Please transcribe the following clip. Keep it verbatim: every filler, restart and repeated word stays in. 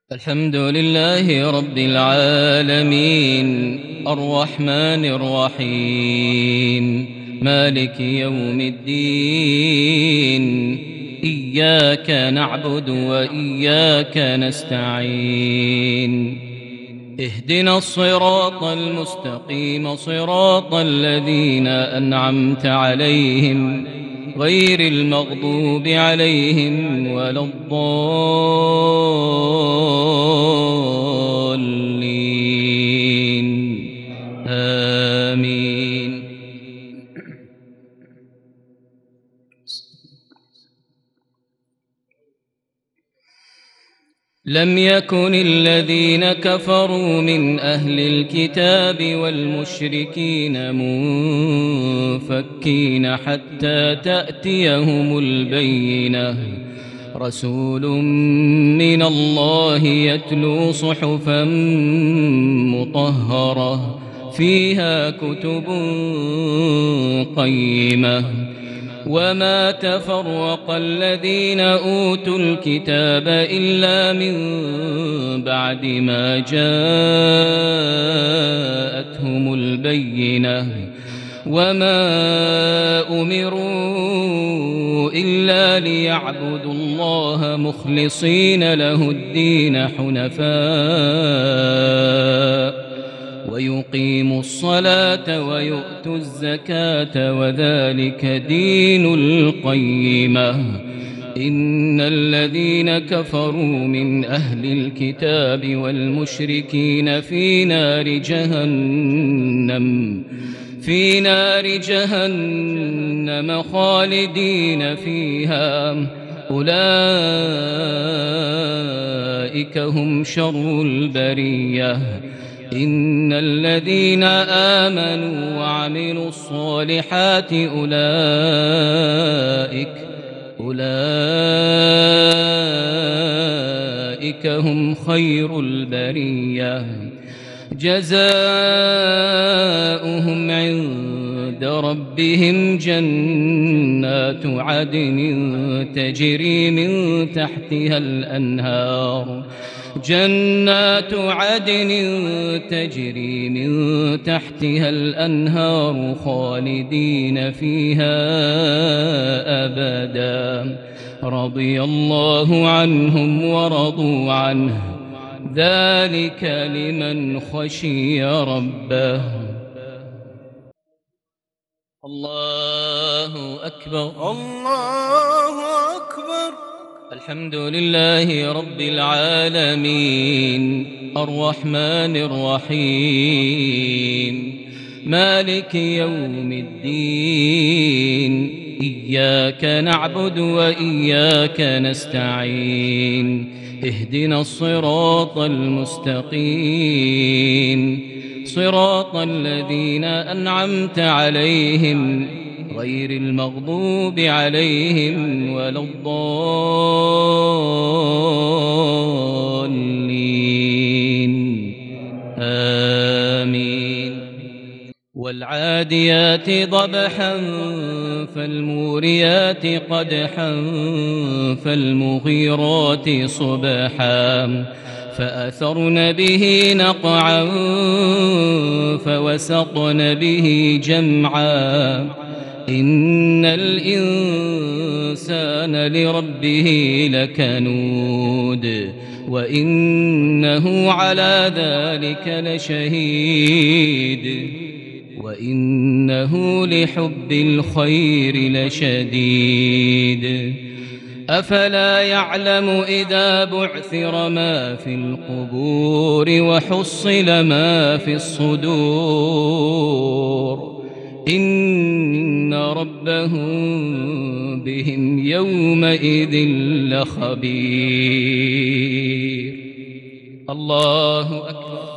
الحمد لله رب العالمين الرحمن الرحيم مالك يوم الدين إياك نعبد وإياك نستعين اهدنا الصراط المستقيم صراط الذين أنعمت عليهم غير المغضوب عليهم ولا الضالين آمين. لم يكن الذين كفروا من أهل الكتاب والمشركين منفكين حتى تأتيهم البينة رسول من الله يتلو صحفا مطهرة فيها كتب قيمة وما تفرق الذين أوتوا الكتاب إلا من بعد ما جاءتهم البينة وما أمروا إلا ليعبدوا الله مخلصين له الدين حنفاء ويقيموا الصلاة ويؤتوا الزكاة وذلك دين القيمة. إن الذين كفروا من أهل الكتاب والمشركين في نار جهنم في نار جهنم خالدين فيها أولئك هم شر البرية. إن الذين آمنوا وعملوا الصالحات أولئك أولئك هم خير البرية جزاؤهم عند ربهم جنات عدن تجري من تحتها الأنهار جنات عدن تجري من تحتها الأنهار خالدين فيها أبدا رضي الله عنهم ورضوا عنه ذلك لمن خشي ربه. الله أكبر الله أكبر. الحمد لله رب العالمين الرحمن الرحيم مالك يوم الدين إياك نعبد وإياك نستعين اهدنا الصراط المستقيم صراط الذين أنعمت عليهم غير المغضوب عليهم ولا الضالين آمين. والعاديات ضبحا فالموريات قدحا فالمغيرات صبحا فأثرن به نقعا فوسطن به جمعا إن الإنسان لربه لكنود وإنه على ذلك لشهيد وإنه لحب الخير لشديد. أفلا يعلم إذا بعثر ما في القبور وحصل ما في الصدور إن ربهم بهم يومئذ لخبير. الله أكبر.